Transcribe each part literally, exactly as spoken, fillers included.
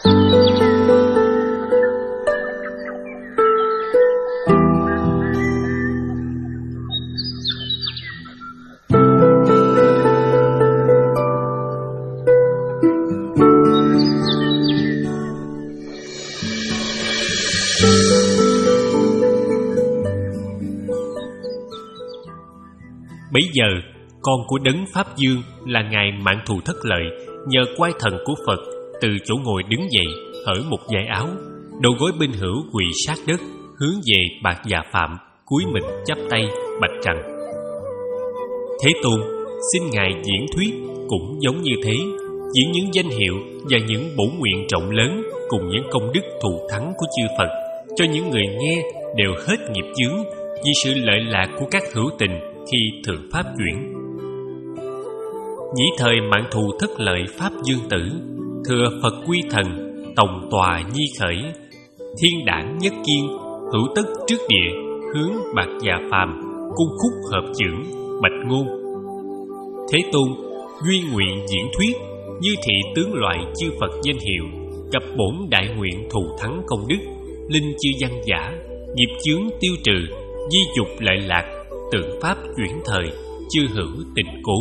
Bấy giờ, con của Đấng Pháp Dương là Ngài Mạn Thù Thất Lợi nhờ quay thần của Phật từ chỗ ngồi đứng dậy, hở một dải áo, đầu gối bên hữu quỳ sát đất, hướng về Bạt Già Phạm, cúi mình chắp tay bạch rằng: Thế Tôn, xin Ngài diễn thuyết cũng giống như thế, diễn những danh hiệu và những bổ nguyện rộng lớn cùng những công đức thù thắng của chư Phật, cho những người nghe đều hết nghiệp chướng vì sự lợi lạc của các hữu tình khi thượng pháp chuyển. Nhĩ thời Mạn Thù Thất Lợi Pháp Dương Tử, thừa Phật quy thần, tòng tòa nhi khởi, thiên đảng nhất kiên, hữu tất trước địa, hướng Bạt Già Phàm, cung khúc hợp chưởng, bạch ngôn: Thế Tôn, duyên nguyện diễn thuyết, như thị tướng loại chư Phật danh hiệu, cập bổn đại nguyện thù thắng công đức, linh chư văn giả, nghiệp chướng tiêu trừ, di dục lợi lạc, tượng pháp chuyển thời, chư hữu tình cố.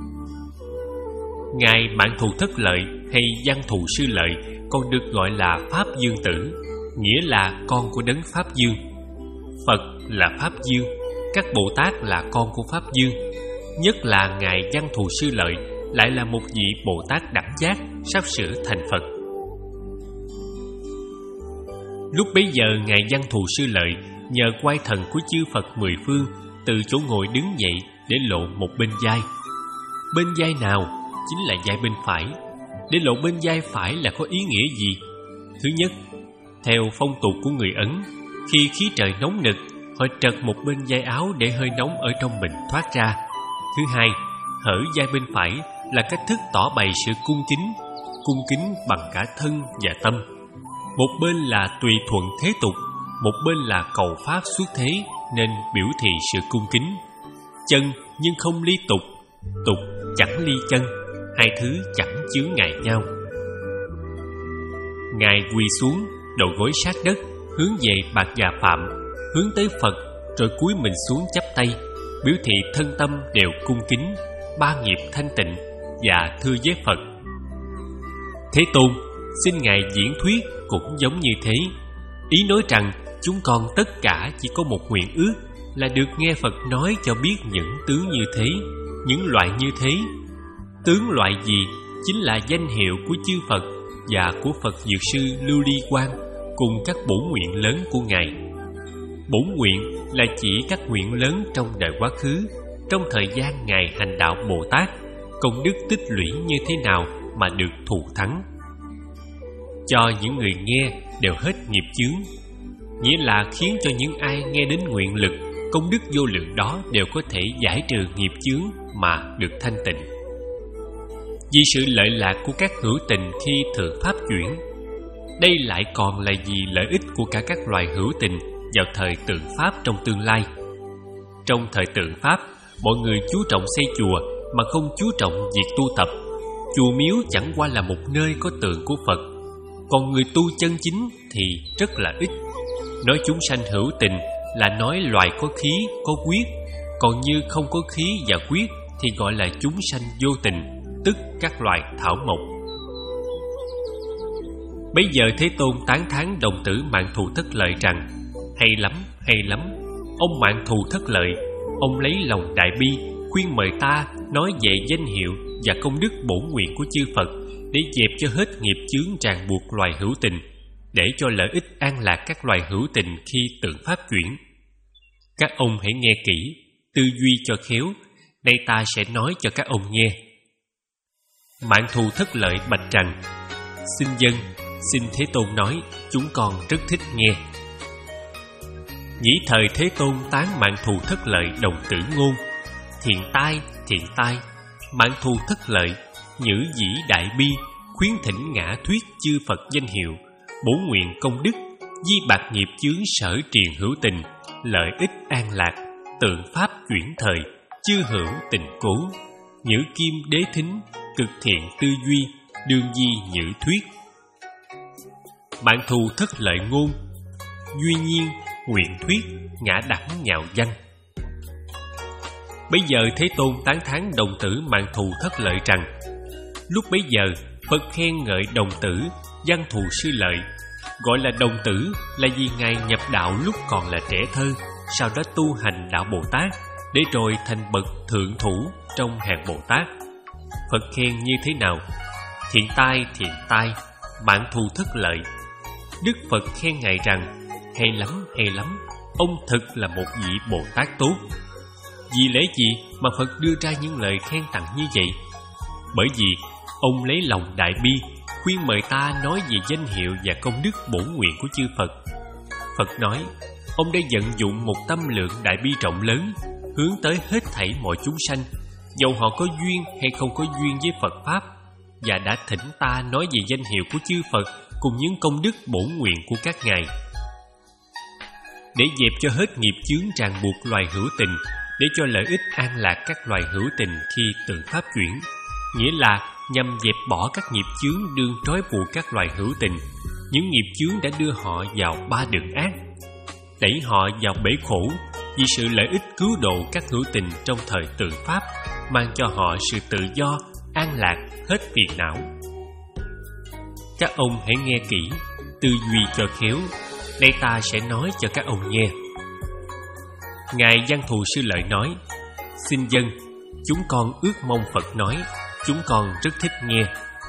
Ngài Mạn Thù Thất Lợi hay Văn Thù Sư Lợi còn được gọi là Pháp Dương Tử, nghĩa là con của Đấng Pháp Dương. Phật là Pháp Dương, các Bồ Tát là con của Pháp Dương, nhất là Ngài Văn Thù Sư Lợi lại là một vị Bồ Tát đẳng giác sắp sửa thành Phật. Lúc bấy giờ Ngài Văn Thù Sư Lợi nhờ quay thần của chư Phật mười phương từ chỗ ngồi đứng dậy để lộ một bên vai. Bên vai nào? Chính là vai bên phải. Để lộ bên vai phải là có ý nghĩa gì? Thứ nhất, theo phong tục của người Ấn, khi khí trời nóng nực, họ trật một bên vai áo để hơi nóng ở trong mình thoát ra. Thứ hai, hở vai bên phải là cách thức tỏ bày sự cung kính, cung kính bằng cả thân và tâm. Một bên là tùy thuận thế tục, một bên là cầu pháp xuất thế, nên biểu thị sự cung kính. Chân nhưng không ly tục, tục chẳng ly chân, hai thứ chẳng chướng ngại nhau. Ngài quỳ xuống, đầu gối sát đất, hướng về Bạt Già Phạm, hướng tới Phật, rồi cúi mình xuống chắp tay, biểu thị thân tâm đều cung kính, ba nghiệp thanh tịnh, và thưa với Phật: Thế Tôn, xin Ngài diễn thuyết cũng giống như thế. Ý nói rằng chúng con tất cả chỉ có một nguyện ước là được nghe Phật nói cho biết những tướng như thế, những loại như thế. Tướng loại gì? Chính là danh hiệu của chư Phật và của Phật Dược Sư Lưu Ly Quang cùng các bổn nguyện lớn của Ngài. Bổn nguyện là chỉ các nguyện lớn trong đời quá khứ, trong thời gian Ngài hành đạo Bồ Tát, công đức tích lũy như thế nào mà được thù thắng, cho những người nghe đều hết nghiệp chướng, nghĩa là khiến cho những ai nghe đến nguyện lực, công đức vô lượng đó đều có thể giải trừ nghiệp chướng mà được thanh tịnh. Vì sự lợi lạc của các hữu tình khi thượng pháp chuyển, đây lại còn là vì lợi ích của cả các loài hữu tình vào thời tượng pháp trong tương lai. Trong thời tượng pháp, mọi người chú trọng xây chùa mà không chú trọng việc tu tập. Chùa miếu chẳng qua là một nơi có tượng của Phật, còn người tu chân chính thì rất là ít. Nói chúng sanh hữu tình là nói loài có khí, có quyết, còn như không có khí và quyết thì gọi là chúng sanh vô tình, tức các loài thảo mộc. Bấy giờ Thế Tôn tán thán đồng tử Mạn Thù Thất Lợi rằng: Hay lắm, hay lắm, ông Mạn Thù Thất Lợi, ông lấy lòng đại bi khuyên mời ta nói về danh hiệu và công đức bổn nguyện của chư Phật để dẹp cho hết nghiệp chướng ràng buộc loài hữu tình, để cho lợi ích an lạc các loài hữu tình khi tượng pháp chuyển. Các ông hãy nghe kỹ, tư duy cho khéo, đây ta sẽ nói cho các ông nghe. Mạn Thù Thất Lợi bạch rằng: Xin dân, xin Thế Tôn nói, chúng con rất thích nghe. Nhĩ thời Thế Tôn tán Mạn Thù Thất Lợi đồng tử ngôn: Thiện tai, thiện tai, Mạn Thù Thất Lợi, nhữ dĩ đại bi, khuyến thỉnh ngã thuyết chư Phật danh hiệu, bổn nguyện công đức, di bạc nghiệp chướng sở triền hữu tình, lợi ích an lạc, tượng pháp chuyển thời, chư hữu tình cố, nhữ kim đế thính, cực thiện tư duy, đương di nhữ thuyết. Mạn thù thất lợi ngôn, duy nhiên nguyện thuyết, ngã đẳng nhạo danh. Bây giờ Thế Tôn tán thán đồng tử Mạn thù thất lợi rằng: lúc bấy giờ Phật khen ngợi đồng tử Văn thù sư lợi. Gọi là đồng tử là vì Ngài nhập đạo lúc còn là trẻ thơ, sau đó tu hành đạo Bồ Tát, để rồi thành bậc thượng thủ trong hàng Bồ Tát. Phật khen như thế nào? Thiện tai, thiện tai, Mạn thù thất lợi. Đức Phật khen Ngài rằng: hay lắm, hay lắm, ông thực là một vị Bồ Tát tốt. Vì lẽ gì mà Phật đưa ra những lời khen tặng như vậy? Bởi vì ông lấy lòng đại bi khuyên mời ta nói về danh hiệu và công đức bổn nguyện của chư Phật. Phật nói, ông đã vận dụng một tâm lượng đại bi rộng lớn, hướng tới hết thảy mọi chúng sanh, dầu họ có duyên hay không có duyên với Phật Pháp, và đã thỉnh ta nói về danh hiệu của chư Phật cùng những công đức bổn nguyện của các ngài. Để dẹp cho hết nghiệp chướng ràng buộc loài hữu tình, để cho lợi ích an lạc các loài hữu tình khi tự pháp chuyển, nghĩa là nhằm dẹp bỏ các nghiệp chướng đương trói buộc các loài hữu tình, những nghiệp chướng đã đưa họ vào ba đường ác, đẩy họ vào bể khổ, vì sự lợi ích cứu độ các hữu tình trong thời tự pháp, mang cho họ sự tự do, an lạc, hết phiền não. Các ông hãy nghe kỹ, tư duy cho khéo. Đây ta sẽ nói cho các ông nghe. Ngài Văn thù sư lợi nói: xin dân, chúng con ước mong Phật nói, chúng con rất thích nghe.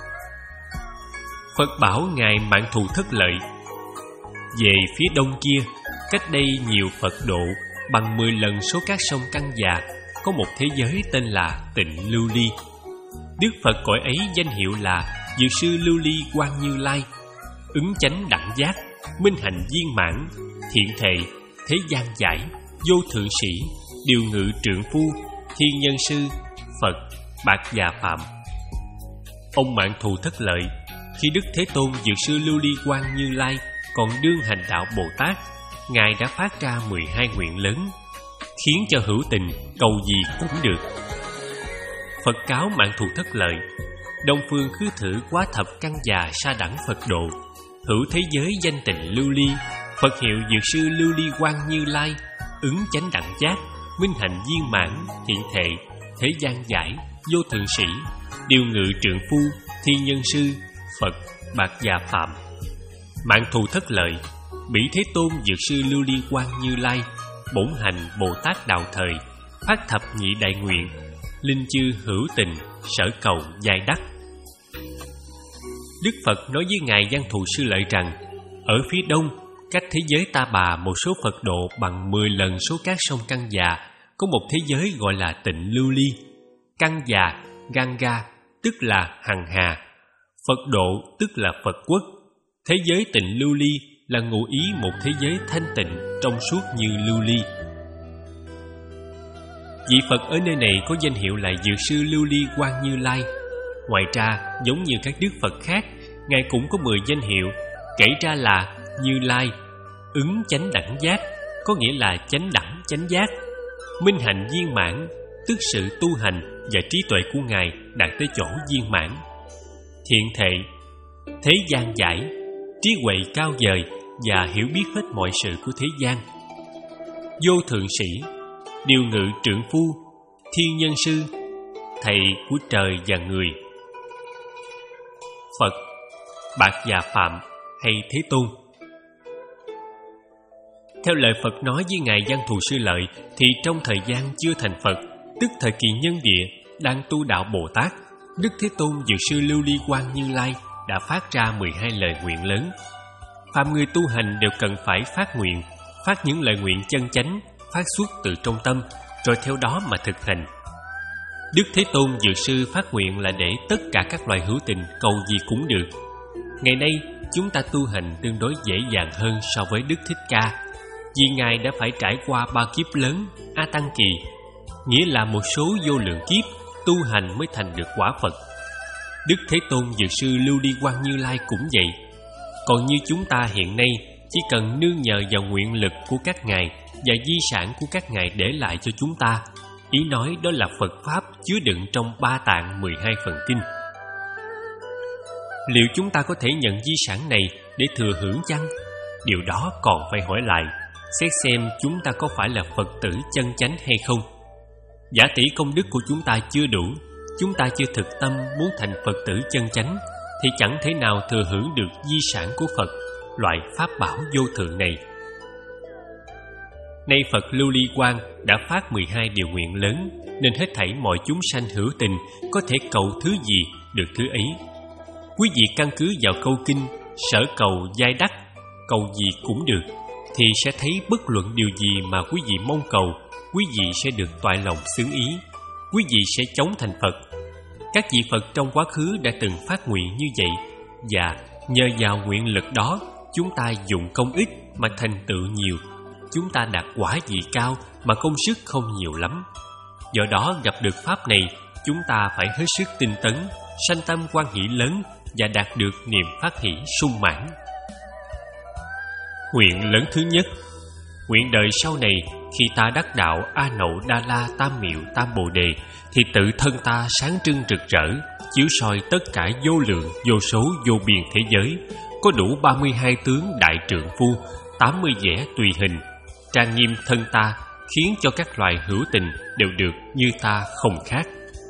Phật bảo Ngài Mạn thù thất lợi: về phía đông kia, cách đây nhiều Phật độ bằng mười lần số các sông Căng Già, có một thế giới tên là Tịnh Lưu Ly. Đức Phật cõi ấy danh hiệu là Dược sư Lưu Ly Quang Như Lai, ứng chánh đẳng giác, minh hạnh viên mãn, thiện thệ, thế gian giải, vô thượng sĩ, điều ngự trượng phu, thiên nhân sư, Phật, Bạc Già Phạm. Ông Mạn thù thất lợi, khi Đức Thế Tôn Dược sư Lưu Ly Quang Như Lai còn đương hành đạo Bồ Tát, Ngài đã phát ra mười hai nguyện lớn, khiến cho hữu tình cầu gì cũng được. Phật cáo Mạn thù thất lợi: đông phương khứ thử quá thập căn già sa đẳng Phật độ, hữu thế giới danh tịnh lưu ly, Phật hiệu Dược sư Lưu Ly Quang Như Lai, ứng chánh đẳng giác, minh hạnh viên mãn, thiện thệ, thế gian giải, vô thượng sĩ, điều ngự trượng phu, thiên nhân sư, Phật, Bạc Già Phạm. Mạn thù thất lợi, bỉ Thế Tôn Dược sư Lưu Ly Quang Như Lai, bổn hành Bồ Tát đạo thời, phát thập nhị đại nguyện, linh chư hữu tình, sở cầu giai đắc. Đức Phật nói với Ngài Văn thù sư lợi rằng: ở phía đông, cách thế giới Ta Bà một số Phật độ bằng mười lần số các sông Căng Già, có một thế giới gọi là Tịnh Lưu Ly. Căng Già, Ganga tức là hằng hà, Phật độ tức là Phật quốc. Thế giới Tịnh Lưu Ly là ngụ ý một thế giới thanh tịnh trong suốt như lưu ly. Vị Phật ở nơi này có danh hiệu là Dược sư Lưu Ly Quang Như Lai. Ngoài ra, giống như các đức Phật khác, Ngài cũng có mười danh hiệu, kể ra là Như Lai, ứng chánh đẳng giác, có nghĩa là chánh đẳng chánh giác, minh hạnh viên mãn, tức sự tu hành và trí tuệ của Ngài đạt tới chỗ viên mãn, thiện thệ, thế gian giải, trí huệ cao vời và hiểu biết hết mọi sự của thế gian, vô thượng sĩ, điều ngự trượng phu, thiên nhân sư, thầy của trời và người, Phật, Bạc Già Phạm hay Thế Tôn. Theo lời Phật nói với Ngài Văn thù sư lợi, thì trong thời gian chưa thành Phật, tức thời kỳ nhân địa, đang tu đạo Bồ Tát, Đức Thế Tôn Dược sư Lưu Ly Quang Như Lai đã phát ra mười hai lời nguyện lớn. Phàm người tu hành đều cần phải phát nguyện, phát những lời nguyện chân chánh, phát xuất từ trong tâm, rồi theo đó mà thực hành. Đức Thế Tôn Dược sư phát nguyện là để tất cả các loài hữu tình cầu gì cũng được. Ngày nay, chúng ta tu hành tương đối dễ dàng hơn so với Đức Thích Ca, vì Ngài đã phải trải qua ba kiếp lớn, A Tăng Kỳ, nghĩa là một số vô lượng kiếp tu hành mới thành được quả Phật. Đức Thế Tôn Dược sư Lưu Ly Quang Như Lai cũng vậy. Còn như chúng ta hiện nay, chỉ cần nương nhờ vào nguyện lực của các ngài và di sản của các ngài để lại cho chúng ta. Ý nói đó là Phật Pháp chứa đựng trong ba tạng mười hai phần kinh. Liệu chúng ta có thể nhận di sản này để thừa hưởng chăng? Điều đó còn phải hỏi lại, xét xem chúng ta có phải là Phật tử chân chánh hay không. Giả tỷ công đức của chúng ta chưa đủ, chúng ta chưa thực tâm muốn thành Phật tử chân chánh, thì chẳng thể nào thừa hưởng được di sản của Phật, loại pháp bảo vô thượng này. Nay Phật Lưu Ly Quang đã phát mười hai điều nguyện lớn, nên hết thảy mọi chúng sanh hữu tình có thể cầu thứ gì được thứ ấy. Quý vị căn cứ vào câu kinh sở cầu giai đắc, cầu gì cũng được, thì sẽ thấy bất luận điều gì mà quý vị mong cầu, quý vị sẽ được toại lòng xứng ý, quý vị sẽ chống thành Phật. Các vị Phật trong quá khứ đã từng phát nguyện như vậy, và nhờ vào nguyện lực đó, chúng ta dùng công ít mà thành tựu nhiều. Chúng ta đạt quả vị cao mà công sức không nhiều lắm. Do đó gặp được pháp này, chúng ta phải hết sức tinh tấn, sanh tâm quan hỷ lớn và đạt được niềm phát hỷ sung mãn. Nguyện lớn thứ nhất, nguyện đời sau này khi ta đắc đạo A Nậu Đa La Tam Miệu Tam Bồ Đề, thì tự thân ta sáng trưng rực rỡ, chiếu soi tất cả vô lượng, vô số, vô biên thế giới, có đủ ba mươi hai tướng đại trượng phu, tám mươi vẻ tùy hình, trang nghiêm thân ta, khiến cho các loài hữu tình đều được như ta không khác.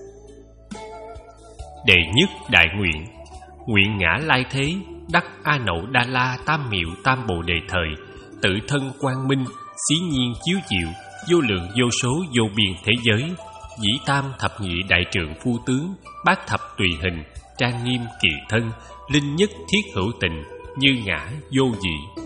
Đệ nhất đại nguyện, nguyện ngã lai thế, đắc A Nậu Đa La Tam Miệu Tam Bồ Đề thời, tự thân quang minh, xí nhiên chiếu diệu, vô lượng vô số vô biên thế giới, dĩ tam thập nhị đại trượng phu tướng, bát thập tùy hình, trang nghiêm kỳ thân, linh nhất thiết hữu tình, như ngã vô dị.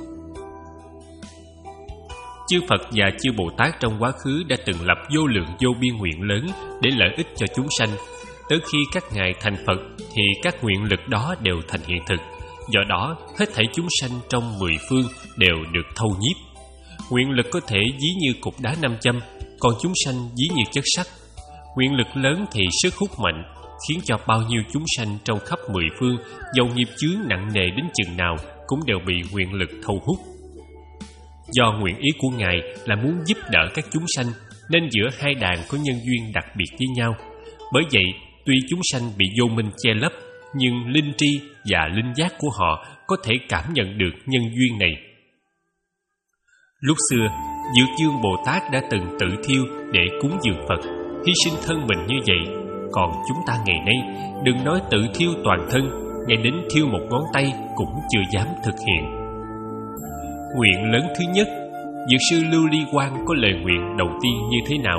Chư Phật và chư Bồ Tát trong quá khứ đã từng lập vô lượng vô biên nguyện lớn để lợi ích cho chúng sanh. Tới khi các ngài thành Phật thì các nguyện lực đó đều thành hiện thực. Do đó, hết thảy chúng sanh trong mười phương đều được thâu nhiếp. Nguyện lực có thể ví như cục đá nam châm, còn chúng sanh ví như chất sắt. Nguyện lực lớn thì sức hút mạnh, khiến cho bao nhiêu chúng sanh trong khắp mười phương, dầu nghiệp chướng nặng nề đến chừng nào cũng đều bị nguyện lực thâu hút. Do nguyện ý của Ngài là muốn giúp đỡ các chúng sanh, nên giữa hai đàn có nhân duyên đặc biệt với nhau. Bởi vậy, tuy chúng sanh bị vô minh che lấp, nhưng linh tri và linh giác của họ có thể cảm nhận được nhân duyên này. Lúc xưa, Dược Dương Bồ Tát đã từng tự thiêu để cúng dường Phật, hy sinh thân mình như vậy. Còn chúng ta ngày nay, đừng nói tự thiêu toàn thân, ngay đến thiêu một ngón tay cũng chưa dám thực hiện. Nguyện lớn thứ nhất, Dược sư Lưu Ly Quang có lời nguyện đầu tiên như thế nào?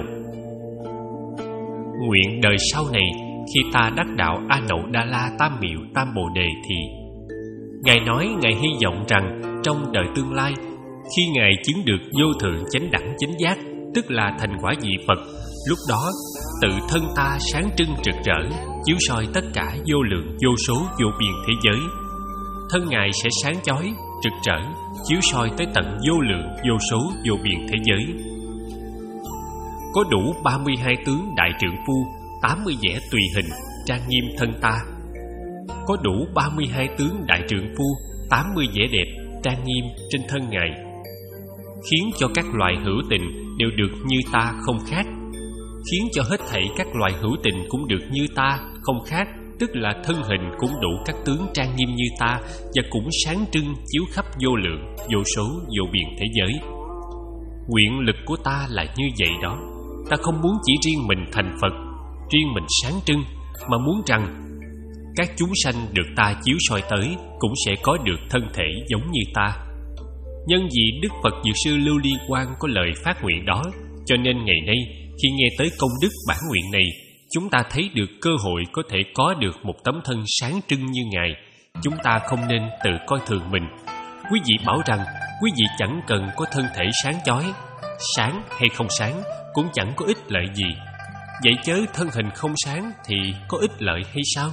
Nguyện đời sau này khi ta đắc đạo A Nậu Đa La Tam Miệu Tam Bồ Đề thì Ngài nói Ngài hy vọng rằng trong đời tương lai, khi Ngài chứng được vô thượng chánh đẳng chánh giác, tức là thành quả vị Phật, lúc đó tự thân ta sáng trưng rực rỡ, chiếu soi tất cả vô lượng vô số vô biên thế giới. Thân Ngài sẽ sáng chói, rực rỡ, chiếu soi tới tận vô lượng vô số vô biên thế giới. Có đủ ba mươi hai tướng đại trượng phu, tám mươi vẻ tùy hình, trang nghiêm thân ta. Có đủ ba mươi hai tướng đại trượng phu, tám mươi vẻ đẹp, trang nghiêm trên thân Ngài, khiến cho các loài hữu tình đều được như ta không khác. Khiến cho hết thảy các loài hữu tình cũng được như ta không khác, tức là thân hình cũng đủ các tướng trang nghiêm như ta, và cũng sáng trưng chiếu khắp vô lượng vô số vô biên thế giới. Nguyện lực của ta là như vậy đó. Ta không muốn chỉ riêng mình thành Phật, riêng mình sáng trưng, mà muốn rằng các chúng sanh được ta chiếu soi tới cũng sẽ có được thân thể giống như ta. Nhân vì Đức Phật Dược sư Lưu Ly Quang có lời phát nguyện đó, cho nên ngày nay khi nghe tới công đức bản nguyện này, chúng ta thấy được cơ hội có thể có được một tấm thân sáng trưng như Ngài. Chúng ta không nên tự coi thường mình. Quý vị bảo rằng quý vị chẳng cần có thân thể sáng chói, sáng hay không sáng cũng chẳng có ích lợi gì. Vậy chớ thân hình không sáng thì có ích lợi hay sao?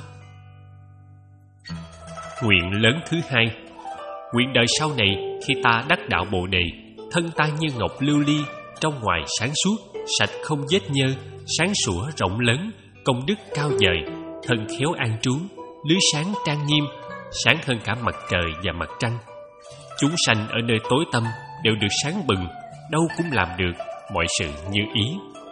Nguyện lớn thứ hai, nguyện đời sau này khi ta đắc đạo Bồ Đề, thân ta như ngọc lưu ly, trong ngoài sáng suốt, sạch không vết nhơ, sáng sủa rộng lớn, công đức cao vời, thân khéo an trú, lưới sáng trang nghiêm, sáng hơn cả mặt trời và mặt trăng. Chúng sanh ở nơi tối tăm đều được sáng bừng, đâu cũng làm được mọi sự như ý.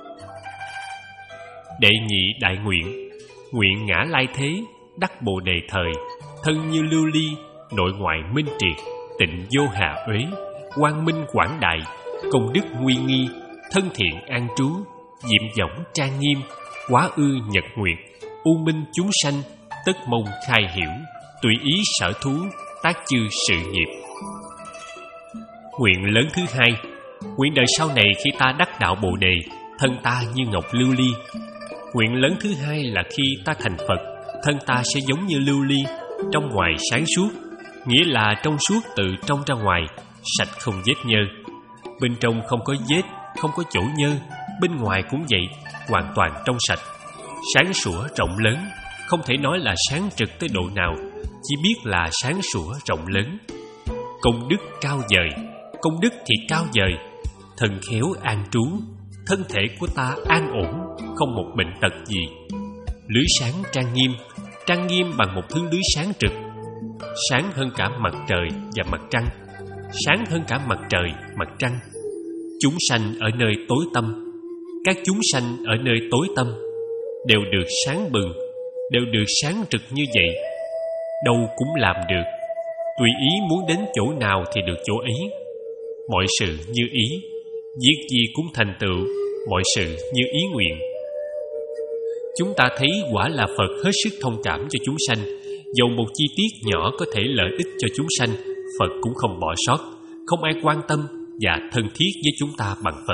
Đệ nhị đại nguyện, nguyện ngã lai thế, đắc Bồ Đề thời, thân như lưu ly, nội ngoại minh triệt, tịnh vô hà uế, quang minh quảng đại, công đức nguy nghi, thân thiện an trú, diệm võng trang nghiêm, quá ư nhật nguyệt, u minh chúng sanh, tất mong khai hiểu, tùy ý sở thú, tác chư sự nghiệp. Nguyện lớn thứ hai, nguyện đời sau này khi ta đắc đạo Bồ Đề, thân ta như ngọc lưu ly. Nguyện lớn thứ hai là khi ta thành Phật, thân ta sẽ giống như lưu ly, trong ngoài sáng suốt, nghĩa là trong suốt từ trong ra ngoài, sạch không vết nhơ. Bên trong không có vết, không có chỗ nhơ, bên ngoài cũng vậy, hoàn toàn trong sạch, sáng sủa rộng lớn, không thể nói là sáng trực tới độ nào, chỉ biết là sáng sủa rộng lớn. Công đức cao vời, công đức thì cao vời, thần khéo an trú, thân thể của ta an ổn, không một bệnh tật gì. Lưới sáng trang nghiêm, trang nghiêm bằng một thứ lưới sáng trực, sáng hơn cả mặt trời và mặt trăng, sáng hơn cả mặt trời, mặt trăng. Chúng sanh ở nơi tối tăm, các chúng sanh ở nơi tối tăm đều được sáng bừng, đều được sáng trực như vậy. Đâu cũng làm được, tùy ý muốn đến chỗ nào thì được chỗ ấy. Mọi sự như ý, việc gì cũng thành tựu, mọi sự như ý nguyện. Chúng ta thấy quả là Phật hết sức thông cảm cho chúng sanh, dầu một chi tiết nhỏ có thể lợi ích cho chúng sanh, Phật cũng không bỏ sót, không ai quan tâm và thân thiết với chúng ta bằng Phật.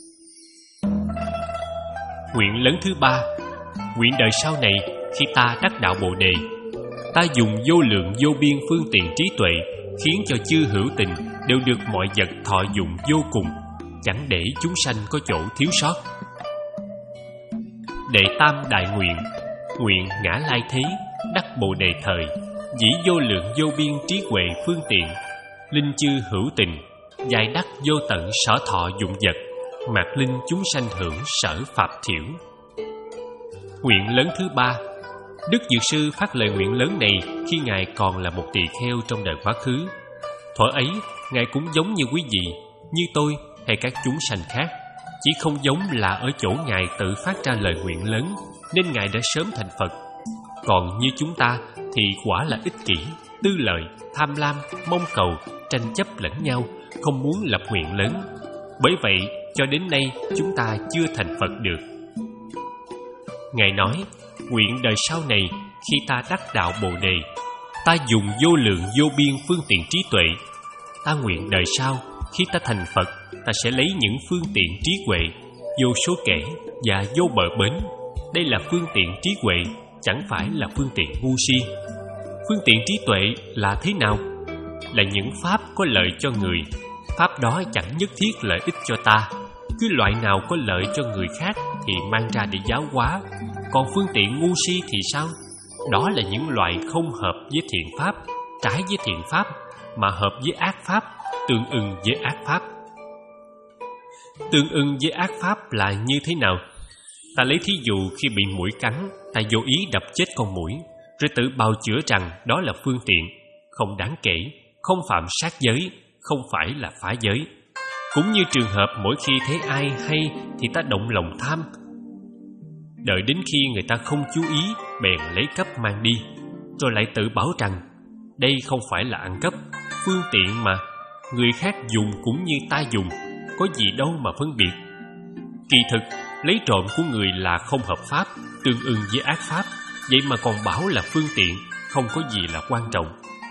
Nguyện lớn thứ ba, nguyện đời sau này khi ta đắc đạo Bồ Đề, ta dùng vô lượng vô biên phương tiện trí tuệ, khiến cho chư hữu tình đều được mọi vật thọ dụng vô cùng, chẳng để chúng sanh có chỗ thiếu sót. Đệ tam đại nguyện, nguyện ngã lai thế, đắc Bồ Đề thời, dĩ vô lượng vô biên trí huệ phương tiện, linh chư hữu tình, giải đắc vô tận sở thọ dụng vật, mạt linh chúng sanh hưởng sở pháp thiểu. Nguyện lớn thứ ba, Đức Dược Sư phát lời nguyện lớn này khi Ngài còn là một tỳ kheo trong đời quá khứ. Thuở ấy, Ngài cũng giống như quý vị, như tôi hay các chúng sanh khác, chỉ không giống là ở chỗ Ngài tự phát ra lời nguyện lớn, nên Ngài đã sớm thành Phật. Còn như chúng ta thì quả là ích kỷ, tư lợi, tham lam, mong cầu, tranh chấp lẫn nhau, không muốn lập nguyện lớn. Bởi vậy, cho đến nay chúng ta chưa thành Phật được. Ngài nói, nguyện đời sau này khi ta đắc đạo Bồ Đề, ta dùng vô lượng vô biên phương tiện trí tuệ. Ta nguyện đời sau khi ta thành Phật, ta sẽ lấy những phương tiện trí huệ vô số kể và vô bờ bến. Đây là phương tiện trí huệ, chẳng phải là phương tiện ngu si. Phương tiện trí tuệ là thế nào? Là những pháp có lợi cho người. Pháp đó chẳng nhất thiết lợi ích cho ta. Cứ loại nào có lợi cho người khác thì mang ra để giáo hóa. Còn phương tiện ngu si thì sao? Đó là những loại không hợp với thiện pháp, trái với thiện pháp, mà hợp với ác pháp, tương ưng với ác pháp. Tương ưng với ác pháp là như thế nào? Ta lấy thí dụ khi bị muỗi cắn, ta vô ý đập chết con muỗi, rồi tự bào chữa rằng đó là phương tiện, không đáng kể, không phạm sát giới, không phải là phá giới. Cũng như trường hợp mỗi khi thấy ai hay thì ta động lòng tham, đợi đến khi người ta không chú ý, bèn lấy cắp mang đi, rồi lại tự bảo rằng đây không phải là ăn cắp, phương tiện mà, người khác dùng cũng như ta dùng, có gì đâu mà phân biệt. Kỳ thực, lấy trộm của người là không hợp pháp, tương ưng với ác pháp, vậy mà còn bảo là phương tiện, không có gì là quan trọng.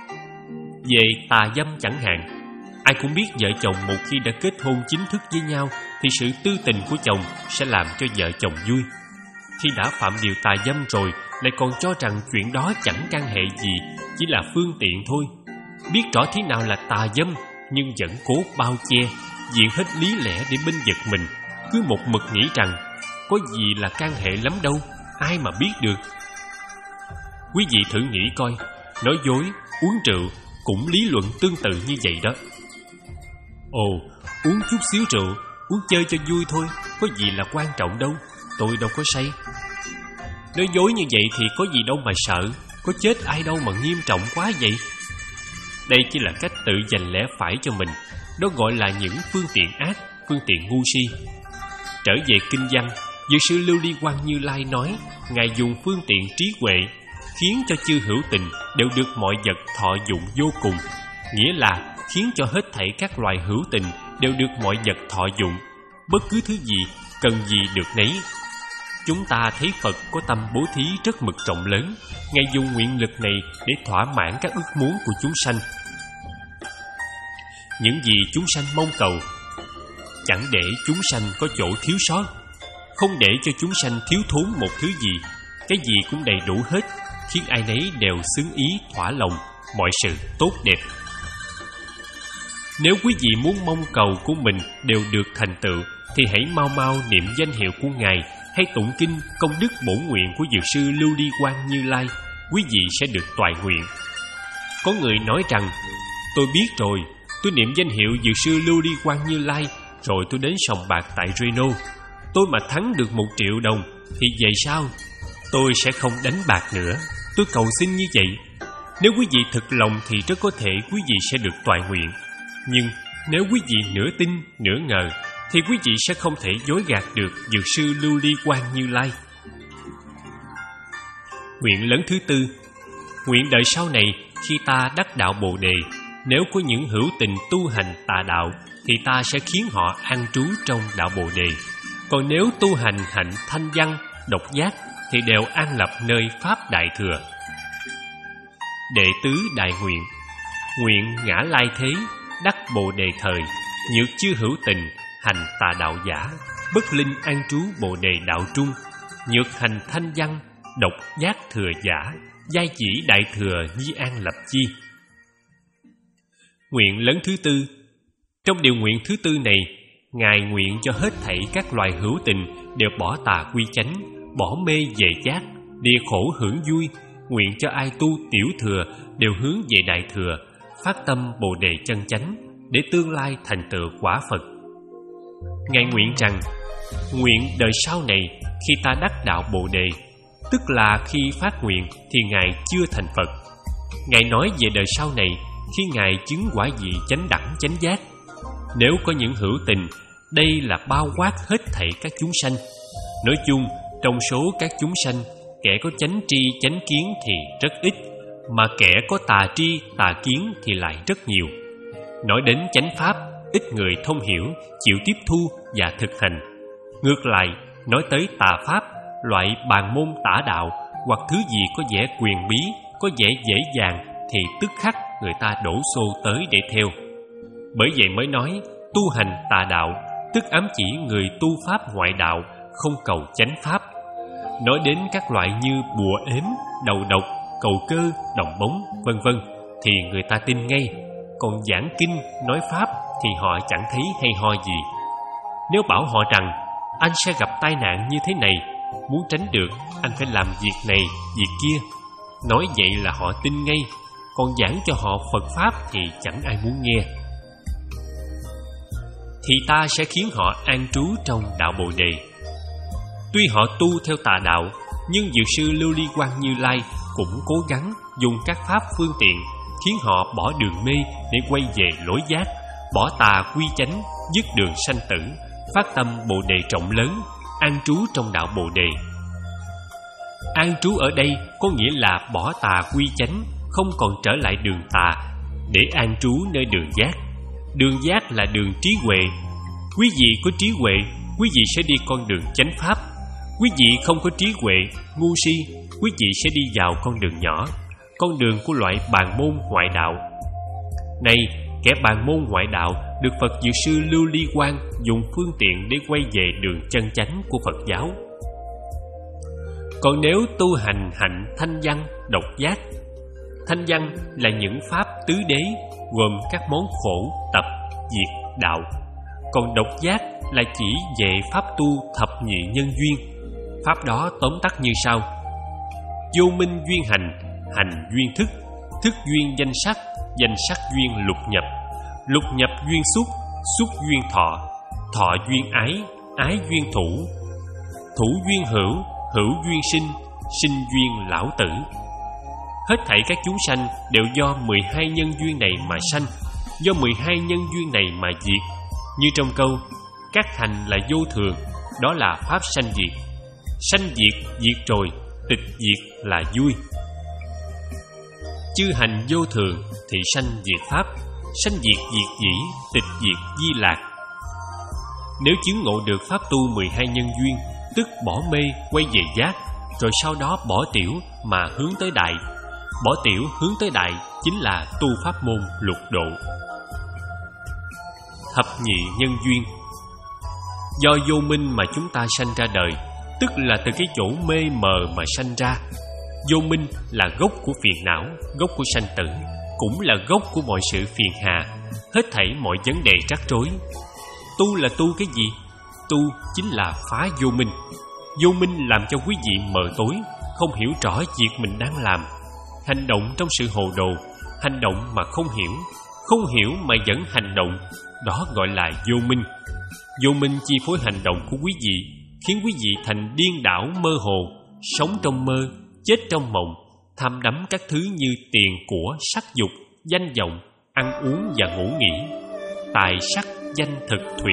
Về tà dâm chẳng hạn, ai cũng biết vợ chồng một khi đã kết hôn chính thức với nhau thì sự tư tình của chồng sẽ làm cho vợ chồng vui. Khi đã phạm điều tà dâm rồi, lại còn cho rằng chuyện đó chẳng can hệ gì, chỉ là phương tiện thôi. Biết rõ thế nào là tà dâm, nhưng vẫn cố bao che, diện hết lý lẽ để bênh vực mình, cứ một mực nghĩ rằng có gì là can hệ lắm đâu, ai mà biết được. Quý vị thử nghĩ coi, nói dối, uống rượu cũng lý luận tương tự như vậy đó. Ồ, uống chút xíu rượu, uống chơi cho vui thôi, có gì là quan trọng đâu, tôi đâu có say. Nói dối như vậy thì có gì đâu mà sợ, có chết ai đâu mà nghiêm trọng quá vậy. Đây chỉ là cách tự giành lẽ phải cho mình, đó gọi là những phương tiện ác, phương tiện ngu si. Trở về kinh văn, Dược sư Lưu Ly Quang Như Lai nói, Ngài dùng phương tiện trí huệ khiến cho chư hữu tình đều được mọi vật thọ dụng vô cùng, nghĩa là khiến cho hết thảy các loài hữu tình đều được mọi vật thọ dụng, bất cứ thứ gì cần gì được nấy. Chúng ta thấy Phật có tâm bố thí rất mực rộng lớn, Ngài dùng nguyện lực này để thỏa mãn các ước muốn của chúng sanh. Những gì chúng sanh mong cầu, chẳng để chúng sanh có chỗ thiếu sót, không để cho chúng sanh thiếu thốn một thứ gì, cái gì cũng đầy đủ hết, khiến ai nấy đều xứng ý thỏa lòng mọi sự tốt đẹp. Nếu quý vị muốn mong cầu của mình đều được thành tựu, thì hãy mau mau niệm danh hiệu của Ngài hay tụng kinh công đức bổn nguyện của Dược sư Lưu Ly Quang Như Lai, quý vị sẽ được toại nguyện. Có người nói rằng, tôi biết rồi, tôi niệm danh hiệu Dược sư Lưu Ly Quang Như Lai, rồi tôi đến sòng bạc tại Reno, tôi mà thắng được một triệu đồng, thì vậy sao? Tôi sẽ không đánh bạc nữa, tôi cầu xin như vậy. Nếu quý vị thực lòng thì rất có thể quý vị sẽ được toại nguyện. Nhưng nếu quý vị nửa tin, nửa ngờ, thì quý vị sẽ không thể dối gạt được Dược sư Lưu Ly Quang Như Lai. Nguyện lớn thứ tư, nguyện đời sau này khi ta đắc đạo Bồ Đề, nếu có những hữu tình tu hành tà đạo, thì ta sẽ khiến họ an trú trong đạo Bồ Đề. Còn nếu tu hành hạnh thanh văn, độc giác, thì đều an lập nơi Pháp Đại Thừa. Đệ tứ đại nguyện, nguyện ngã lai thế, đắc Bồ Đề thời, nhược chư hữu tình, hành tà đạo giả, bất linh an trú Bồ Đề đạo trung, nhược hành thanh văn, độc giác thừa giả, giai chỉ đại thừa nhi an lập chi. Nguyện lớn thứ tư, trong điều nguyện thứ tư này, Ngài nguyện cho hết thảy các loài hữu tình đều bỏ tà quy chánh, bỏ mê về giác, địa khổ hưởng vui, nguyện cho ai tu tiểu thừa đều hướng về đại thừa, phát tâm Bồ Đề chân chánh, để tương lai thành tựu quả Phật. Ngài nguyện rằng, nguyện đời sau này khi ta đắc đạo Bồ Đề, tức là khi phát nguyện thì Ngài chưa thành Phật. Ngài nói về đời sau này khi Ngài chứng quả vị chánh đẳng chánh giác. Nếu có những hữu tình, đây là bao quát hết thảy các chúng sanh. Nói chung, trong số các chúng sanh, kẻ có chánh tri chánh kiến thì rất ít, mà kẻ có tà tri tà kiến thì lại rất nhiều. Nói đến chánh pháp, ít người thông hiểu, chịu tiếp thu và thực hành. Ngược lại, nói tới tà pháp, loại bàn môn tả đạo hoặc thứ gì có vẻ quyền bí, có vẻ dễ dàng, thì tức khắc người ta đổ xô tới để theo. Bởi vậy mới nói tu hành tà đạo, tức ám chỉ người tu pháp ngoại đạo, không cầu chánh pháp. Nói đến các loại như bùa ếm, đầu độc, cầu cơ, đồng bóng, vân vân, thì người ta tin ngay. Còn giảng kinh, nói pháp thì họ chẳng thấy hay ho gì. Nếu bảo họ rằng anh sẽ gặp tai nạn như thế này, muốn tránh được anh phải làm việc này, việc kia, nói vậy là họ tin ngay. Còn giảng cho họ Phật pháp thì chẳng ai muốn nghe. Thì ta sẽ khiến họ an trú trong đạo Bồ Đề. Tuy họ tu theo tà đạo, nhưng Dược sư Lưu Ly Quang Như Lai cũng cố gắng dùng các pháp phương tiện khiến họ bỏ đường mê để quay về lối giác, bỏ tà quy chánh, dứt đường sanh tử, phát tâm Bồ Đề rộng lớn, an trú trong đạo Bồ Đề. An trú ở đây có nghĩa là bỏ tà quy chánh, không còn trở lại đường tà, để an trú nơi đường giác. Đường giác là đường trí huệ. Quý vị có trí huệ, quý vị sẽ đi con đường chánh pháp. Quý vị không có trí huệ, ngu si, quý vị sẽ đi vào con đường nhỏ, con đường của loại bàn môn ngoại đạo. Này, kẻ bàn môn ngoại đạo được Phật Dược sư Lưu Ly Quang dùng phương tiện để quay về đường chân chánh của Phật giáo. Còn nếu tu hành hạnh thanh văn, độc giác, thanh văn là những pháp tứ đế, gồm các món khổ, tập, diệt, đạo. Còn độc giác là chỉ về pháp tu thập nhị nhân duyên. Pháp đó tóm tắt như sau: vô minh duyên hành, hành duyên thức, thức duyên danh sắc, danh sắc duyên lục nhập, lục nhập duyên xúc, xúc duyên thọ, thọ duyên ái, ái duyên thủ, thủ duyên hữu, hữu duyên sinh, sinh duyên lão tử. Hết thảy các chúng sanh đều do mười hai nhân duyên này mà sanh, do mười hai nhân duyên này mà diệt. Như trong câu các hành là vô thường, đó là pháp sanh diệt. Sanh diệt, diệt rồi, tịch diệt là vui. Chư hành vô thường, thị sanh diệt pháp, sanh diệt diệt dĩ, tịch diệt di lạc. Nếu chứng ngộ được pháp tu mười hai nhân duyên, tức bỏ mê quay về giác, rồi sau đó bỏ tiểu mà hướng tới đại. Bỏ tiểu hướng tới đại chính là tu pháp môn lục độ. Thập nhị nhân duyên. Do vô minh mà chúng ta sanh ra đời, tức là từ cái chỗ mê mờ mà sanh ra. Vô minh là gốc của phiền não, gốc của sanh tử, cũng là gốc của mọi sự phiền hà, hết thảy mọi vấn đề rắc rối. Tu là tu cái gì? Tu chính là phá vô minh. Vô minh làm cho quý vị mờ tối, không hiểu rõ việc mình đang làm, hành động trong sự hồ đồ, hành động mà không hiểu, không hiểu mà vẫn hành động, đó gọi là vô minh. Vô minh chi phối hành động của quý vị, khiến quý vị thành điên đảo mơ hồ, sống trong mơ, chết trong mộng, tham đắm các thứ như tiền của, sắc dục, danh vọng, ăn uống và ngủ nghỉ, tài sắc danh thực thùy.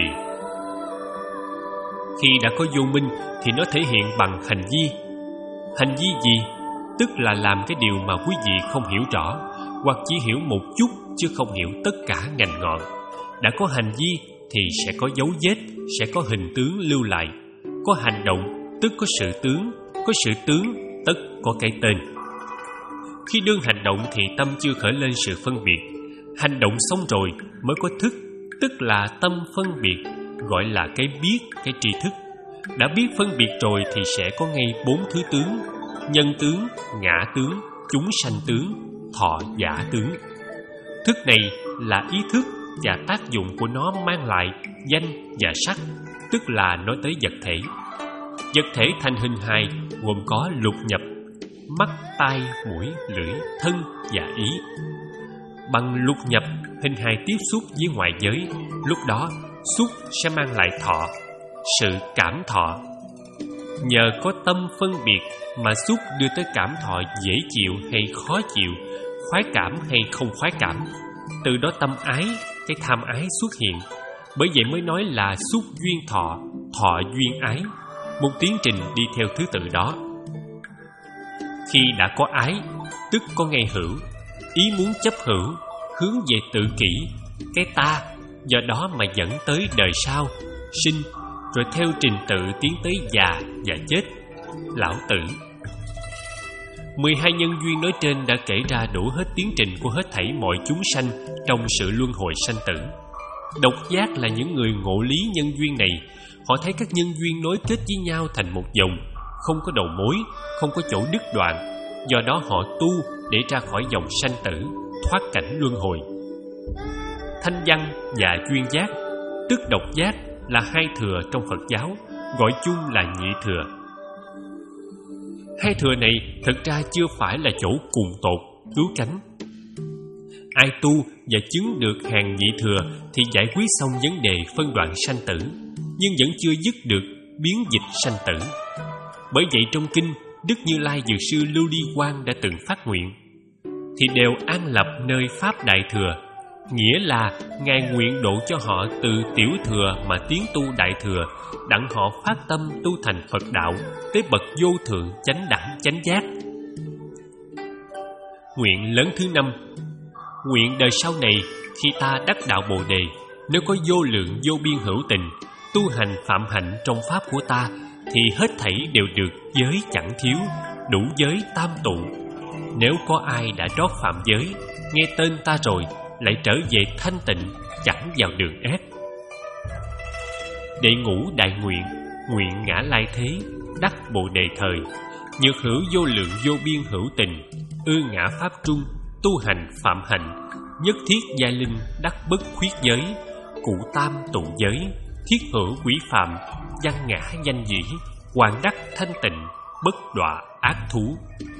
Khi đã có vô minh thì nó thể hiện bằng hành vi. Hành vi gì? Tức là làm cái điều mà quý vị không hiểu rõ, hoặc chỉ hiểu một chút chứ không hiểu tất cả ngành ngọn. Đã có hành vi thì sẽ có dấu vết, sẽ có hình tướng lưu lại. Có hành động tức có sự tướng, có sự tướng tất có cái tên. Khi đương hành động thì tâm chưa khởi lên sự phân biệt. Hành động xong rồi mới có thức, tức là tâm phân biệt, gọi là cái biết, cái tri thức. Đã biết phân biệt rồi thì sẽ có ngay bốn thứ tướng: nhân tướng, ngã tướng, chúng sanh tướng, thọ giả tướng. Thức này là ý thức và tác dụng của nó mang lại danh và sắc, tức là nói tới vật thể. Vật thể thành hình hài gồm có lục nhập: mắt, tai, mũi, lưỡi, thân và ý. Bằng lục nhập, hình hài tiếp xúc với ngoại giới, lúc đó xúc sẽ mang lại thọ, sự cảm thọ. Nhờ có tâm phân biệt mà xúc đưa tới cảm thọ dễ chịu hay khó chịu, khoái cảm hay không khoái cảm. Từ đó tâm ái, cái tham ái xuất hiện. Bởi vậy mới nói là xúc duyên thọ, thọ duyên ái, một tiến trình đi theo thứ tự đó. Khi đã có ái, tức có ngay hữu, ý muốn chấp hữu, hướng về tự kỷ, cái ta, do đó mà dẫn tới đời sau, sinh, rồi theo trình tự tiến tới già và chết, lão tử. Mười hai nhân duyên nói trên đã kể ra đủ hết tiến trình của hết thảy mọi chúng sanh trong sự luân hồi sanh tử. Độc giác là những người ngộ lý nhân duyên này. Họ thấy các nhân duyên nối kết với nhau thành một dòng, không có đầu mối, không có chỗ đứt đoạn. Do đó họ tu để ra khỏi dòng sanh tử, thoát cảnh luân hồi. Thanh văn và chuyên giác, tức độc giác, là hai thừa trong Phật giáo, gọi chung là nhị thừa. Hai thừa này thực ra chưa phải là chỗ cùng tột, cứu cánh. Ai tu và chứng được hàng nhị thừa thì giải quyết xong vấn đề phân đoạn sanh tử, nhưng vẫn chưa dứt được biến dịch sanh tử. Bởi vậy trong kinh, Đức Như Lai Dược Sư Lưu Ly Quang đã từng phát nguyện: thì đều an lập nơi pháp đại thừa, nghĩa là Ngài nguyện độ cho họ từ tiểu thừa mà tiến tu đại thừa, đặng họ phát tâm tu thành Phật đạo tới bậc vô thượng chánh đẳng chánh giác. Nguyện lớn thứ năm: nguyện đời sau này khi ta đắc đạo Bồ Đề, nếu có vô lượng vô biên hữu tình, tu hành phạm hạnh trong pháp của ta, thì hết thảy đều được giới chẳng thiếu, đủ giới tam tụ. Nếu có ai đã trót phạm giới, nghe tên ta rồi lại trở về thanh tịnh, chẳng vào đường ác. Đệ ngũ đại nguyện: nguyện ngã lai thế, đắc Bồ Đề thời, nhược hữu vô lượng vô biên hữu tình, ư ngã pháp trung, tu hành phạm hạnh, nhất thiết giai linh đắc bất khuyết giới, cụ tam tụ giới, thiết hữu quỷ phạm, văn ngã danh dĩ, hoàn đắc thanh tịnh, bất đọa ác thú.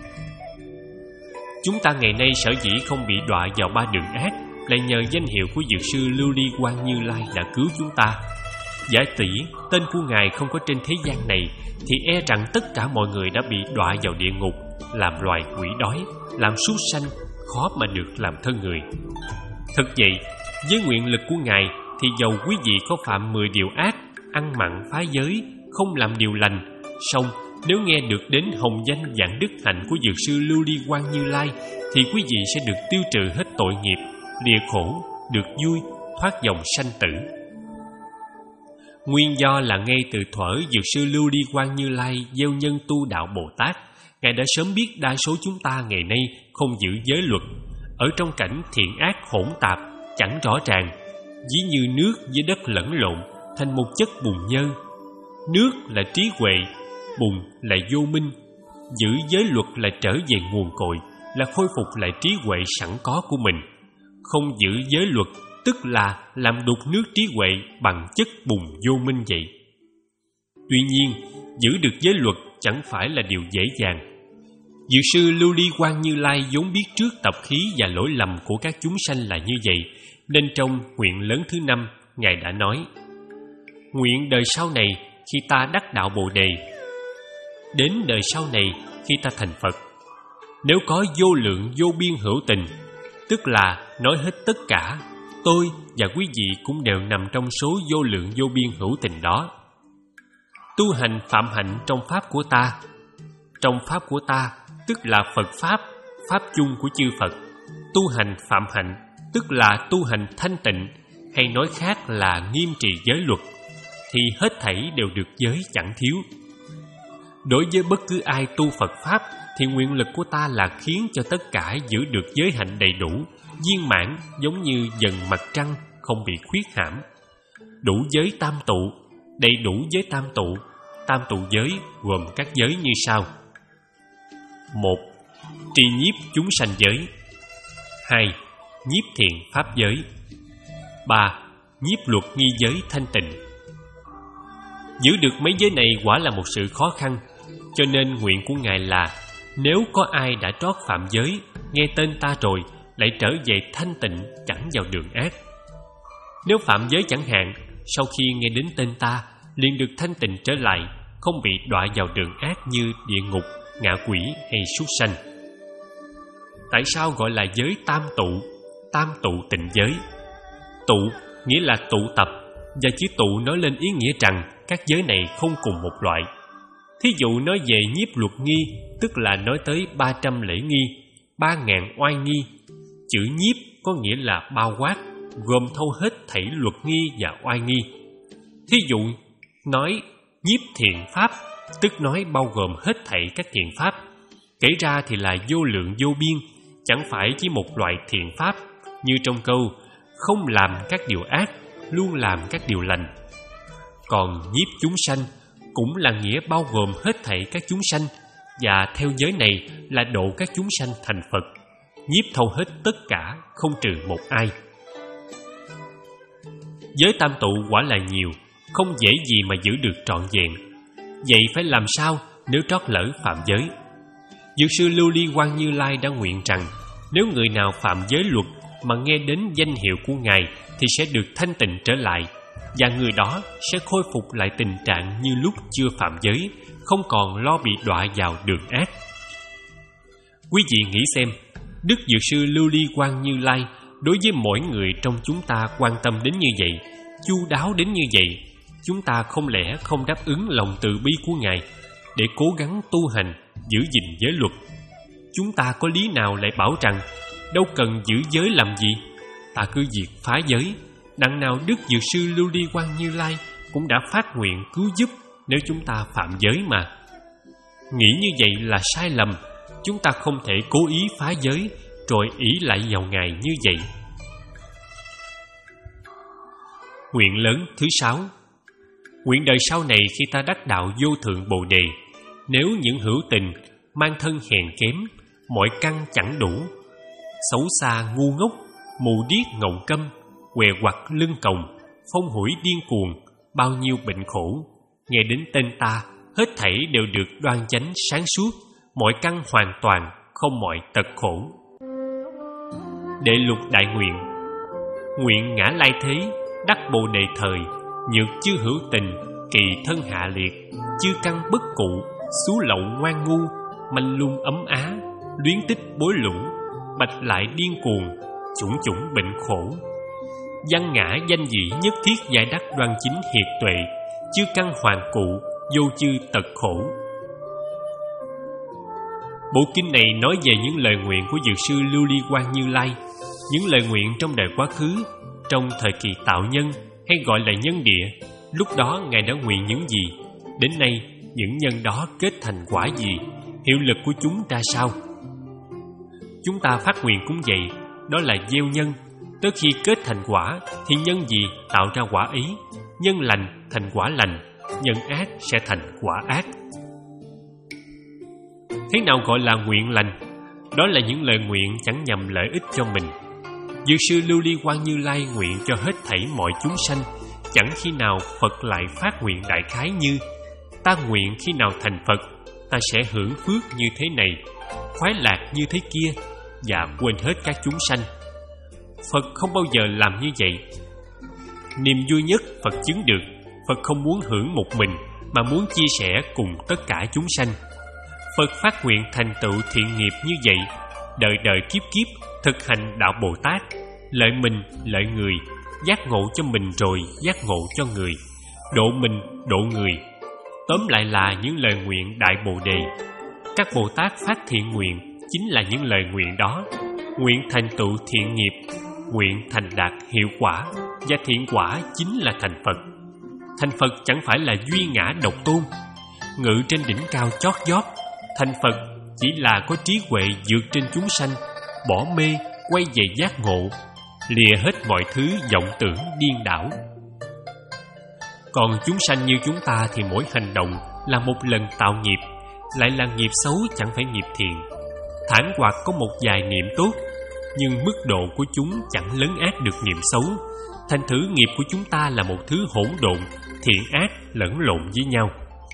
Chúng ta ngày nay sở dĩ không bị đọa vào ba đường ác là nhờ danh hiệu của Dược Sư Lưu Ly Quang Như Lai đã cứu chúng ta. Giả tỷ tên của Ngài không có trên thế gian này thì e rằng tất cả mọi người đã bị đọa vào địa ngục, làm loài quỷ đói, làm súc sanh, khó mà được làm thân người. Thực vậy, với nguyện lực của Ngài thì dầu quý vị có phạm mười điều ác, ăn mặn phá giới, không làm điều lành, song Nếu nghe được đến hồng danh vạn đức hạnh của Dược sư Lưu Ly Quang Như Lai, thì quý vị sẽ được tiêu trừ hết tội nghiệp, lìa khổ, được vui, thoát dòng sanh tử. Nguyên do là ngay từ thuở Dược sư Lưu Ly Quang Như Lai gieo nhân tu đạo Bồ Tát, Ngài đã sớm biết đa số chúng ta ngày nay không giữ giới luật, ở trong cảnh thiện ác hỗn tạp, chẳng rõ ràng, ví như nước với đất lẫn lộn thành một chất bùn nhơ. Nước là trí huệ, bùn là vô minh. Giữ giới luật là trở về nguồn cội, là khôi phục lại trí huệ sẵn có của mình. Không giữ giới luật tức là làm đục nước trí huệ bằng chất bùn vô minh vậy. Tuy nhiên, giữ được giới luật chẳng phải là điều dễ dàng. Dược sư Lưu Ly Quang Như Lai vốn biết trước tập khí và lỗi lầm của các chúng sanh là như vậy, nên trong nguyện lớn thứ năm, Ngài đã nói: nguyện đời sau này khi ta đắc đạo Bồ Đề, đến đời sau này khi ta thành Phật, nếu có vô lượng vô biên hữu tình, tức là nói hết tất cả, tôi và quý vị cũng đều nằm trong số vô lượng vô biên hữu tình đó. Tu hành phạm hạnh trong pháp của ta. Trong pháp của ta tức là Phật pháp, pháp chung của chư Phật. Tu hành phạm hạnh tức là tu hành thanh tịnh, hay nói khác là nghiêm trì giới luật, thì hết thảy đều được giới chẳng thiếu. Đối với bất cứ ai tu Phật pháp, thì nguyện lực của ta là khiến cho tất cả giữ được giới hạnh đầy đủ, viên mãn, giống như dần mặt trăng, không bị khuyết hãm. Đủ giới tam tụ, đầy đủ giới tam tụ. Tam tụ giới gồm các giới như sau: một. Trì nhiếp chúng sanh giới. Hai. Nhiếp thiện pháp giới. Ba. Nhiếp luật nghi giới thanh tịnh. Giữ được mấy giới này quả là một sự khó khăn, cho nên nguyện của Ngài là nếu có ai đã trót phạm giới, nghe tên ta rồi lại trở về thanh tịnh, chẳng vào đường ác. Nếu phạm giới chẳng hạn, sau khi nghe đến tên ta liền được thanh tịnh trở lại, không bị đọa vào đường ác như địa ngục, ngạ quỷ hay súc sanh. Tại sao gọi là giới tam tụ? Tam tụ tịnh giới. Tụ nghĩa là tụ tập, và chữ tụ nói lên ý nghĩa rằng các giới này không cùng một loại. Thí dụ nói về nhiếp luật nghi, tức là nói tới ba trăm lễ nghi, ba ngàn oai nghi. Chữ nhiếp có nghĩa là bao quát, gồm thâu hết thảy luật nghi và oai nghi. Thí dụ nói nhiếp thiện pháp, tức nói bao gồm hết thảy các thiện pháp. Kể ra thì là vô lượng vô biên, chẳng phải chỉ một loại thiện pháp, như trong câu không làm các điều ác, luôn làm các điều lành. Còn nhiếp chúng sanh cũng là nghĩa bao gồm hết thảy các chúng sanh, và theo giới này là độ các chúng sanh thành Phật, nhiếp thâu hết tất cả, không trừ một ai. Giới tam tụ quả là nhiều, không dễ gì mà giữ được trọn vẹn. Vậy phải làm sao nếu trót lỡ phạm giới? Dược sư Lưu Ly Quang Như Lai đã nguyện rằng nếu người nào phạm giới luật mà nghe đến danh hiệu của Ngài thì sẽ được thanh tịnh trở lại, và người đó sẽ khôi phục lại tình trạng như lúc chưa phạm giới, không còn lo bị đọa vào đường ác. Quý vị nghĩ xem, Đức Dược sư Lưu Ly Quang Như Lai đối với mỗi người trong chúng ta quan tâm đến như vậy, chu đáo đến như vậy, chúng ta không lẽ không đáp ứng lòng từ bi của Ngài để cố gắng tu hành, giữ gìn giới luật? Chúng ta có lý nào lại bảo rằng đâu cần giữ giới làm gì, ta cứ việc phá giới? Đằng nào Đức Dược sư Lưu Ly Quang Như Lai cũng đã phát nguyện cứu giúp nếu chúng ta phạm giới mà. Nghĩ như vậy là sai lầm. Chúng ta không thể cố ý phá giới rồi ỷ lại vào Ngài như vậy. Nguyện lớn thứ sáu. Nguyện đời sau này khi ta đắc đạo vô thượng Bồ Đề, nếu những hữu tình mang thân hèn kém, mọi căn chẳng đủ, xấu xa ngu ngốc, mù điếc ngọng câm, què quặt lưng còng, phong hủi điên cuồng, bao nhiêu bệnh khổ, nghe đến tên ta, hết thảy đều được đoan chánh sáng suốt, mọi căn hoàn toàn, không mọi tật khổ. Đệ lục đại nguyện. Nguyện ngã lai thế, đắc Bồ Đề thời, nhược chư hữu tình, kỳ thân hạ liệt, chư căn bất cụ, xú lậu ngoan ngu, manh lung ấm á, luyến tích bối lũng, bạch lại điên cuồng, chủng chủng bệnh khổ. Văn ngã danh dị nhất thiết giải đắc đoan chính hiệt tuệ, chư căn hoàn cụ, vô chư tật khổ. Bộ kinh này nói về những lời nguyện của Dược sư Lưu Ly Quang Như Lai, những lời nguyện trong đời quá khứ, trong thời kỳ tạo nhân hay gọi là nhân địa. Lúc đó Ngài đã nguyện những gì? Đến nay những nhân đó kết thành quả gì? Hiệu lực của chúng ra sao? Chúng ta phát nguyện cũng vậy, đó là gieo nhân. Tới khi kết thành quả thì nhân gì tạo ra quả ấy? Nhân lành thành quả lành, nhân ác sẽ thành quả ác. Thế nào gọi là nguyện lành? Đó là những lời nguyện chẳng nhằm lợi ích cho mình. Dược sư Lưu Ly Quang Như Lai nguyện cho hết thảy mọi chúng sanh. Chẳng khi nào Phật lại phát nguyện đại khái như: ta nguyện khi nào thành Phật, ta sẽ hưởng phước như thế này, khoái lạc như thế kia, và quên hết các chúng sanh. Phật không bao giờ làm như vậy. Niềm vui nhất Phật chứng được, Phật không muốn hưởng một mình, mà muốn chia sẻ cùng tất cả chúng sanh. Phật phát nguyện thành tựu thiện nghiệp như vậy, đời đời kiếp kiếp thực hành đạo Bồ Tát, lợi mình, lợi người, giác ngộ cho mình rồi giác ngộ cho người, độ mình, độ người. Tóm lại là những lời nguyện Đại Bồ Đề. Các Bồ Tát phát thiện nguyện chính là những lời nguyện đó. Nguyện thành tựu thiện nghiệp, nguyện thành đạt hiệu quả, và thiện quả chính là thành Phật. Thành Phật chẳng phải là duy ngã độc tôn, ngự trên đỉnh cao chót vót. Thành Phật chỉ là có trí huệ vượt trên chúng sanh, bỏ mê, quay về giác ngộ, lìa hết mọi thứ vọng tưởng điên đảo. Còn chúng sanh như chúng ta thì mỗi hành động là một lần tạo nghiệp, lại là nghiệp xấu chẳng phải nghiệp thiện. Thản hoặc có một vài niệm tốt, nhưng mức độ của chúng chẳng lấn át được niệm xấu. Thành thử nghiệp của chúng ta là một thứ hỗn độn, thiện ác lẫn lộn với nhau.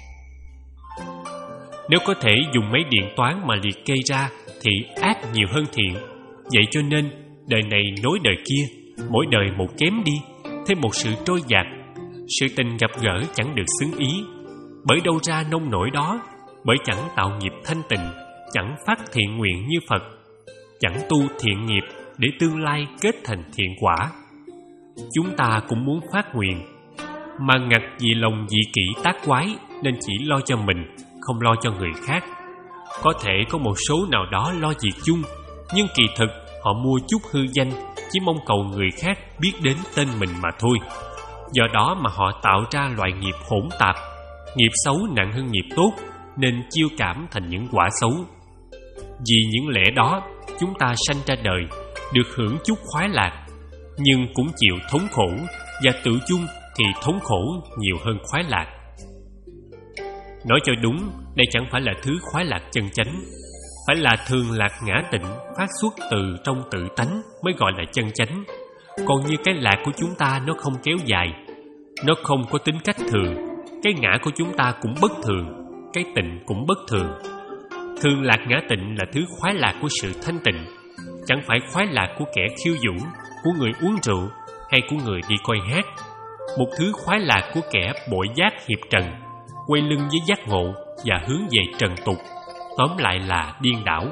Nếu có thể dùng máy điện toán mà liệt kê ra thì ác nhiều hơn thiện. Vậy cho nên đời này nối đời kia, mỗi đời một kém đi, thêm một sự trôi dạt. Sự tình gặp gỡ chẳng được xứng ý. Bởi đâu ra nông nổi đó? Bởi chẳng tạo nghiệp thanh tịnh, chẳng phát thiện nguyện như Phật, chẳng tu thiện nghiệp để tương lai kết thành thiện quả. Chúng ta cũng muốn phát nguyện, mà ngặt vì lòng dị kỷ tác quái nên chỉ lo cho mình, không lo cho người khác. Có thể có một số nào đó lo việc chung, nhưng kỳ thực họ mua chút hư danh, chỉ mong cầu người khác biết đến tên mình mà thôi. Do đó mà họ tạo ra loại nghiệp hỗn tạp, nghiệp xấu nặng hơn nghiệp tốt, nên chiêu cảm thành những quả xấu. Vì những lẽ đó, chúng ta sanh ra đời, được hưởng chút khoái lạc, nhưng cũng chịu thống khổ, và tự chung thì thống khổ nhiều hơn khoái lạc. Nói cho đúng, đây chẳng phải là thứ khoái lạc chân chánh, phải là thường lạc ngã tịnh phát xuất từ trong tự tánh mới gọi là chân chánh. Còn như cái lạc của chúng ta nó không kéo dài, nó không có tính cách thường. Cái ngã của chúng ta cũng bất thường, cái tịnh cũng bất thường. Thường lạc ngã tịnh là thứ khoái lạc của sự thanh tịnh, chẳng phải khoái lạc của kẻ khiêu vũ, của người uống rượu hay của người đi coi hát. Một thứ khoái lạc của kẻ bội giác hiệp trần, quay lưng với giác ngộ và hướng về trần tục. Tóm lại là điên đảo.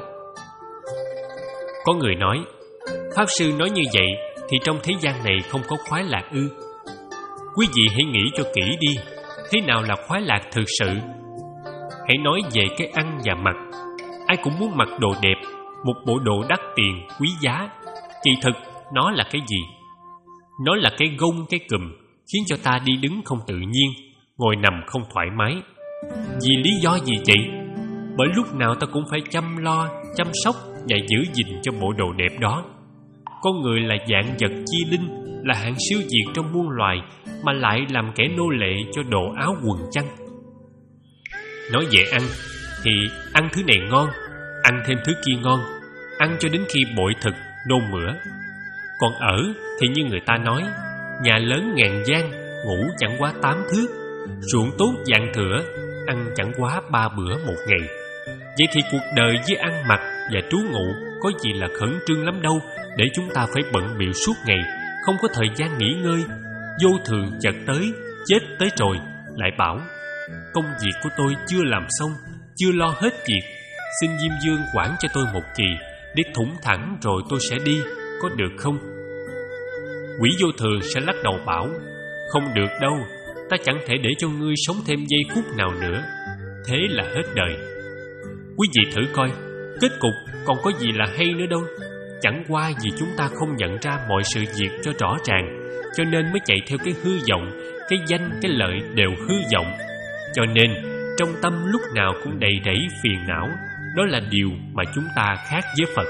Có người nói, Pháp Sư nói như vậy thì trong thế gian này không có khoái lạc ư? Quý vị hãy nghĩ cho kỹ đi, thế nào là khoái lạc thực sự? Hãy nói về cái ăn và mặc. Ai cũng muốn mặc đồ đẹp, một bộ đồ đắt tiền, quý giá. Kỳ thực, nó là cái gì? Nó là cái gông, cái cùm, khiến cho ta đi đứng không tự nhiên, ngồi nằm không thoải mái. Vì lý do gì vậy? Bởi lúc nào ta cũng phải chăm lo, chăm sóc và giữ gìn cho bộ đồ đẹp đó. Con người là dạng vật chi linh, là hạng siêu việt trong muôn loài, mà lại làm kẻ nô lệ cho đồ áo quần chăng? Nói về ăn thì ăn thứ này ngon, ăn thêm thứ kia ngon, ăn cho đến khi bội thực, nôn mửa. Còn ở thì như người ta nói, nhà lớn ngàn gian, ngủ chẳng quá tám thước, ruộng tốt vạn thửa, ăn chẳng quá ba bữa một ngày. Vậy thì cuộc đời với ăn mặc và trú ngụ có gì là khẩn trương lắm đâu, để chúng ta phải bận bịu suốt ngày, không có thời gian nghỉ ngơi. Vô thường chợt tới, chết tới rồi, lại bảo công việc của tôi chưa làm xong, chưa lo hết việc, xin Diêm Dương quản cho tôi một kỳ, để thủng thẳng rồi tôi sẽ đi, có được không? Quỷ vô thường sẽ lắc đầu bảo, không được đâu, ta chẳng thể để cho ngươi sống thêm giây phút nào nữa. Thế là hết đời. Quý vị thử coi, Kết cục còn có gì là hay nữa đâu. Chẳng qua vì chúng ta không nhận ra mọi sự việc cho rõ ràng, cho nên mới chạy theo cái hư vọng. Cái danh, cái lợi đều hư vọng. Cho nên trong tâm lúc nào cũng đầy rẫy phiền não. Đó là điều mà chúng ta khác với Phật.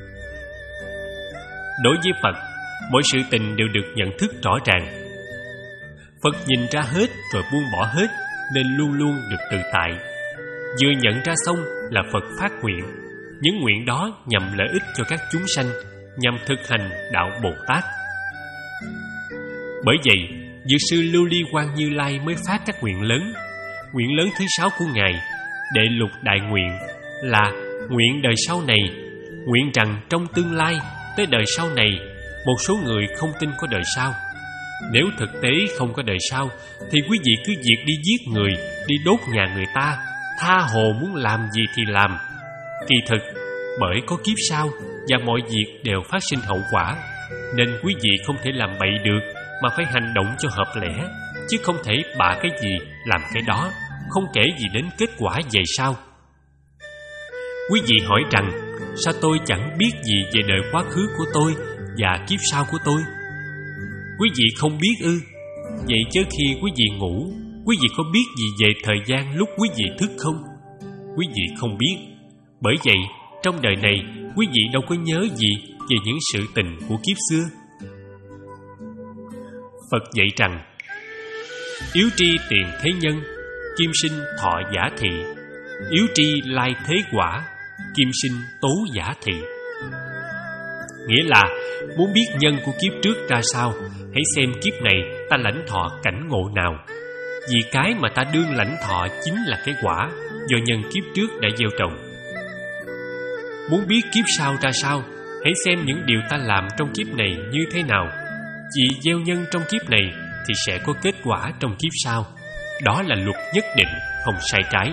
Đối với Phật, mọi sự tình đều được nhận thức rõ ràng. Phật nhìn ra hết rồi buông bỏ hết, nên luôn luôn được tự tại. Vừa nhận ra xong là Phật phát nguyện. Những nguyện đó nhằm lợi ích cho các chúng sanh, nhằm thực hành đạo Bồ Tát. Bởi vậy, Dược sư Lưu Ly Quang Như Lai mới phát các nguyện lớn. Nguyện lớn thứ sáu của Ngài, Đệ Lục Đại Nguyện, là nguyện đời sau này. Nguyện rằng trong tương lai, tới đời sau này, một số người không tin có đời sau. Nếu thực tế không có đời sau, thì quý vị cứ việc đi giết người, đi đốt nhà người ta, tha hồ muốn làm gì thì làm. Kỳ thực, bởi có kiếp sau và mọi việc đều phát sinh hậu quả, nên quý vị không thể làm bậy được, mà phải hành động cho hợp lẽ, chứ không thể bạ cái gì làm cái đó, không kể gì đến kết quả về sau. Quý vị hỏi rằng, sao tôi chẳng biết gì về đời quá khứ của tôi và kiếp sau của tôi? Quý vị không biết ư? Vậy chớ khi quý vị ngủ, quý vị có biết gì về thời gian lúc quý vị thức không? Quý vị không biết. Bởi vậy, trong đời này, quý vị đâu có nhớ gì về những sự tình của kiếp xưa. Phật dạy rằng, yếu tri tiền thế nhân, kim sinh thọ giả thị. Yếu tri lai thế quả, kim sinh tố giả thị. Nghĩa là, muốn biết nhân của kiếp trước ra sao, hãy xem kiếp này ta lãnh thọ cảnh ngộ nào. Vì cái mà ta đương lãnh thọ chính là cái quả do nhân kiếp trước đã gieo trồng. Muốn biết kiếp sau ra sao, hãy xem những điều ta làm trong kiếp này như thế nào. Vì gieo nhân trong kiếp này thì sẽ có kết quả trong kiếp sau. Đó là luật nhất định, không sai trái.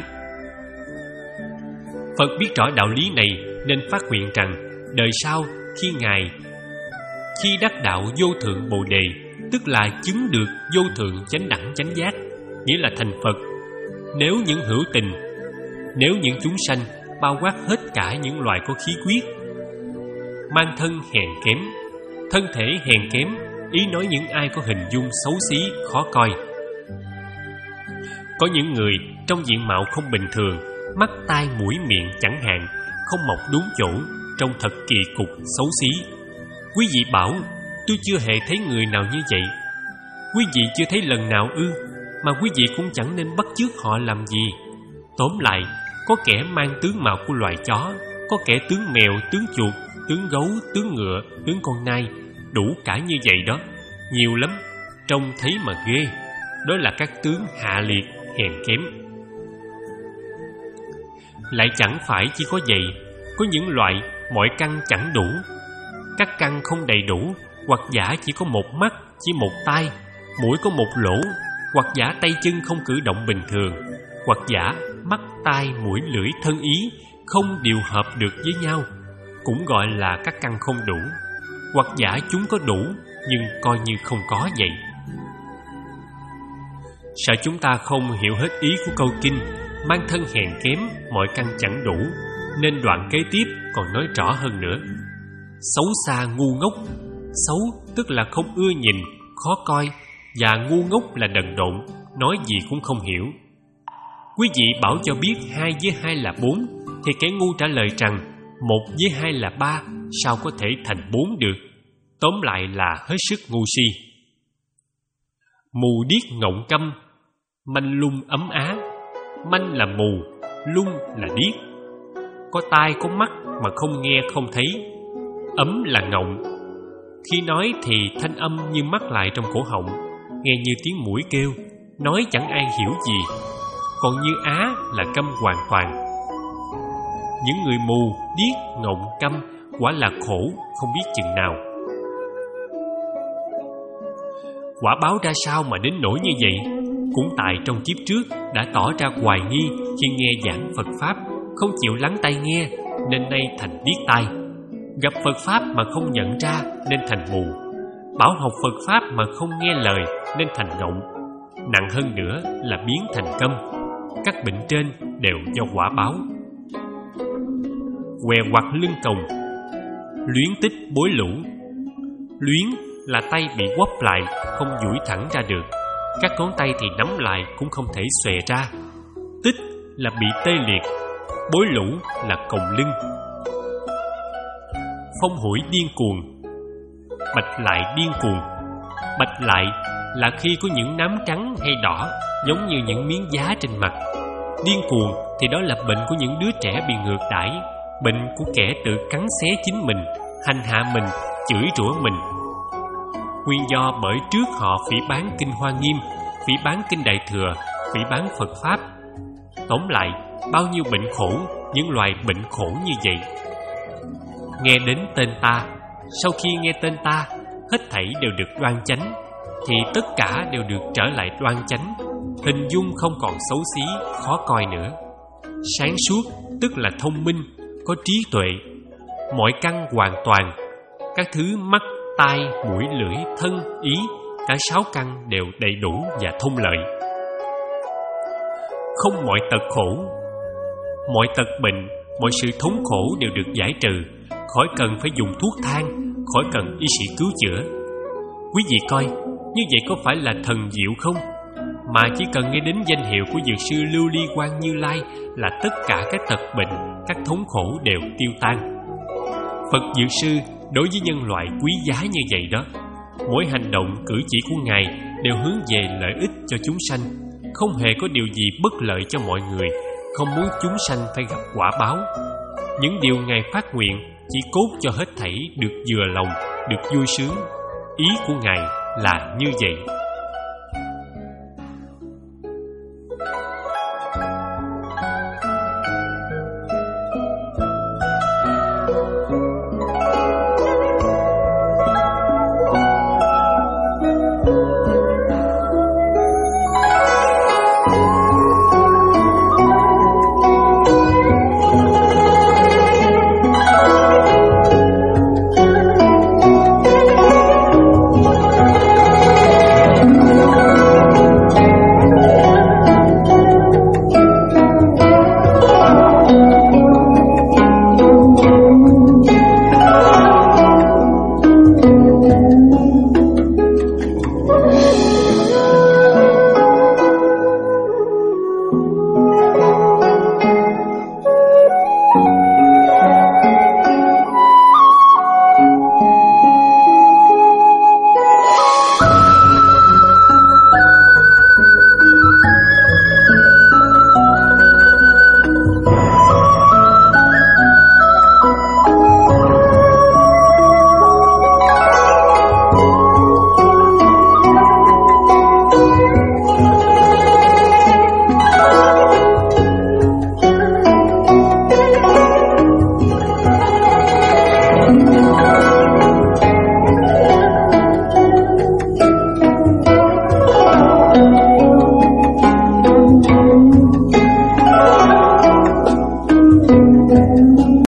Phật biết rõ đạo lý này nên phát nguyện rằng đời sau khi Ngài khi đắc đạo vô thượng Bồ Đề, tức là chứng được vô thượng chánh đẳng chánh giác, nghĩa là thành Phật. Nếu những hữu tình, nếu những chúng sanh bao quát hết cả những loài có khí huyết, mang thân hèn kém, thân thể hèn kém, ý nói những ai có hình dung xấu xí, khó coi. Có những người trong diện mạo không bình thường, mắt tai mũi miệng chẳng hạn, không mọc đúng chỗ, trông thật kỳ cục xấu xí. Quý vị bảo, tôi chưa hề thấy người nào như vậy. Quý vị chưa thấy lần nào ư? Mà quý vị cũng chẳng nên bắt chước họ làm gì. Tóm lại, có kẻ mang tướng mạo của loài chó, có kẻ tướng mèo, tướng chuột, tướng gấu, tướng ngựa, tướng con nai, đủ cả như vậy đó, nhiều lắm, trông thấy mà ghê. Đó là các tướng hạ liệt, hèn kém. Lại chẳng phải chỉ có vậy, có những loại mọi căn chẳng đủ. Các căn không đầy đủ, hoặc giả chỉ có một mắt, chỉ một tai, mũi có một lỗ, hoặc giả tay chân không cử động bình thường, hoặc giả mắt, tai, mũi, lưỡi, thân ý không điều hợp được với nhau, cũng gọi là các căn không đủ. Hoặc giả chúng có đủ, nhưng coi như không có vậy. Sợ chúng ta không hiểu hết ý của câu kinh mang thân hèn kém, mọi căn chẳng đủ, nên đoạn kế tiếp còn nói rõ hơn nữa. Xấu xa ngu ngốc. Xấu tức là không ưa nhìn, khó coi, và ngu ngốc là đần độn, nói gì cũng không hiểu. Quý vị bảo cho biết hai với hai là bốn, thì kẻ ngu trả lời rằng một với hai là ba, sao có thể thành bốn được? Tóm lại là hết sức ngu si. Mù điếc ngọng câm, manh lung ấm á. Manh là mù, lung là điếc. Có tai có mắt mà không nghe không thấy. Ấm là ngọng. Khi nói thì thanh âm như mắc lại trong cổ họng, nghe như tiếng muỗi kêu, nói chẳng ai hiểu gì. Còn như á là câm hoàn toàn. Những người mù, điếc, ngọng, câm quả là khổ không biết chừng nào. Quả báo ra sao mà đến nỗi như vậy? Cũng tại trong kiếp trước đã tỏ ra hoài nghi khi nghe giảng Phật Pháp, không chịu lắng tai nghe, nên nay thành điếc tai. Gặp Phật Pháp mà không nhận ra nên thành mù. Bảo học Phật Pháp mà không nghe lời nên thành ngọng. Nặng hơn nữa là biến thành câm. Các bệnh trên đều do quả báo. què quặt lưng còng. Luyến tích bối lũ. Luyến là tay bị quắp lại, không duỗi thẳng ra được. Các ngón tay thì nắm lại cũng không thể xòe ra. Tích là bị tê liệt. Bối lũ là còng lưng. Phong hủi điên cuồng. Bạch lại điên cuồng. Bạch lại là khi có những nám trắng hay đỏ, giống như những miếng giá trên mặt. Điên cuồng thì đó là bệnh của những đứa trẻ bị ngược đãi, bệnh của kẻ tự cắn xé chính mình, hành hạ mình, chửi rủa mình. Nguyên do bởi trước họ phỉ báng kinh Hoa Nghiêm, phỉ báng kinh Đại Thừa, phỉ báng Phật Pháp. Tóm lại, bao nhiêu bệnh khổ, những loài bệnh khổ như vậy. Nghe đến tên ta, sau khi nghe tên ta, hết thảy đều được đoan chánh, thì tất cả đều được trở lại đoan chánh. Hình dung không còn xấu xí, khó coi nữa. Sáng suốt tức là thông minh, có trí tuệ, mọi căn hoàn toàn. Các thứ mắt, tai, mũi, lưỡi, thân, ý, cả sáu căn đều đầy đủ và thông lợi. Không mọi tật khổ. Mọi tật bệnh, mọi sự thống khổ đều được giải trừ, khỏi cần phải dùng thuốc thang, khỏi cần y sĩ cứu chữa. Quý vị coi, như vậy có phải là thần diệu không? Mà chỉ cần nghe đến danh hiệu của Dược sư Lưu Ly Quang Như Lai là tất cả các tật bệnh, các thống khổ đều tiêu tan. Phật Dược sư đối với nhân loại quý giá như vậy đó. Mỗi hành động cử chỉ của Ngài đều hướng về lợi ích cho chúng sanh, không hề có điều gì bất lợi cho mọi người, không muốn chúng sanh phải gặp quả báo. Những điều Ngài phát nguyện chỉ cốt cho hết thảy được vừa lòng, được vui sướng. Ý của Ngài là như vậy.